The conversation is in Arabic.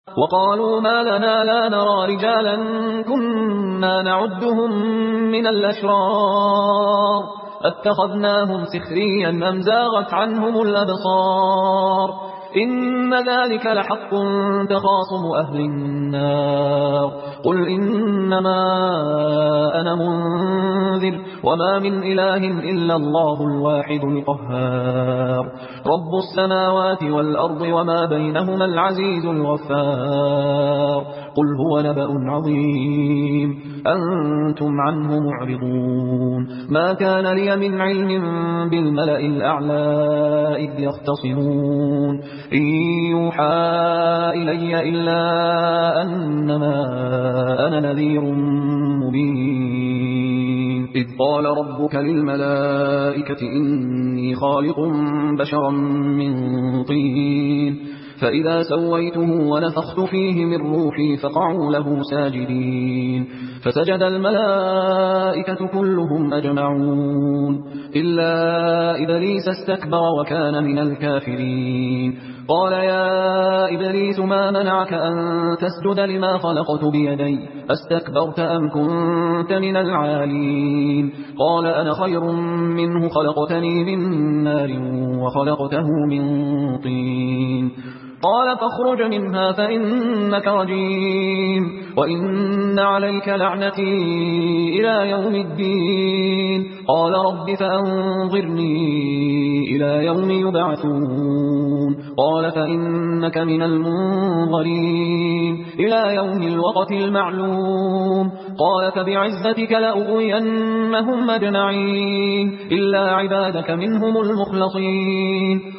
وقالوا ما لنا لا نرى رجالا كنا نعدهم من الأشرار اتخذناهم سخريا أم زاغت عنهم الأبصار إن ذلك لحق تخاصم أهل النار قل إنما أنا منذر وما من إله إلا الله الواحد القهار رب السماوات والأرض وما بينهما العزيز الغفار قل هو نبأ عظيم أنتم عنه معرضون ما كان لي من علم بالملأ الأعلى إذ يختصمون إن يوحى إلي إلا أنما أنا نذير مبين إذ قال ربك للملائكة إني خالق بشرا من طين فإذا سويته ونفخت فيه من روحي فقعوا له ساجدين فسجد الملائكة كلهم أجمعون إلا إبليس استكبر وكان من الكافرين قال يا إبليس ما منعك أن تسجد لما خلقت بيدي أستكبرت أم كنت من العالين قال أنا خير منه خلقتني من نار وخلقته من طين قال فاخرج منها فإنك رجيم وإن عليك لعنتي إلى يوم الدين قال رب فأنظرني إلى يوم يبعثون قال فإنك من المنظرين إلى يوم الوقت المعلوم قال فبعزتك لأغوينهم أجمعين إلا عبادك منهم المخلصين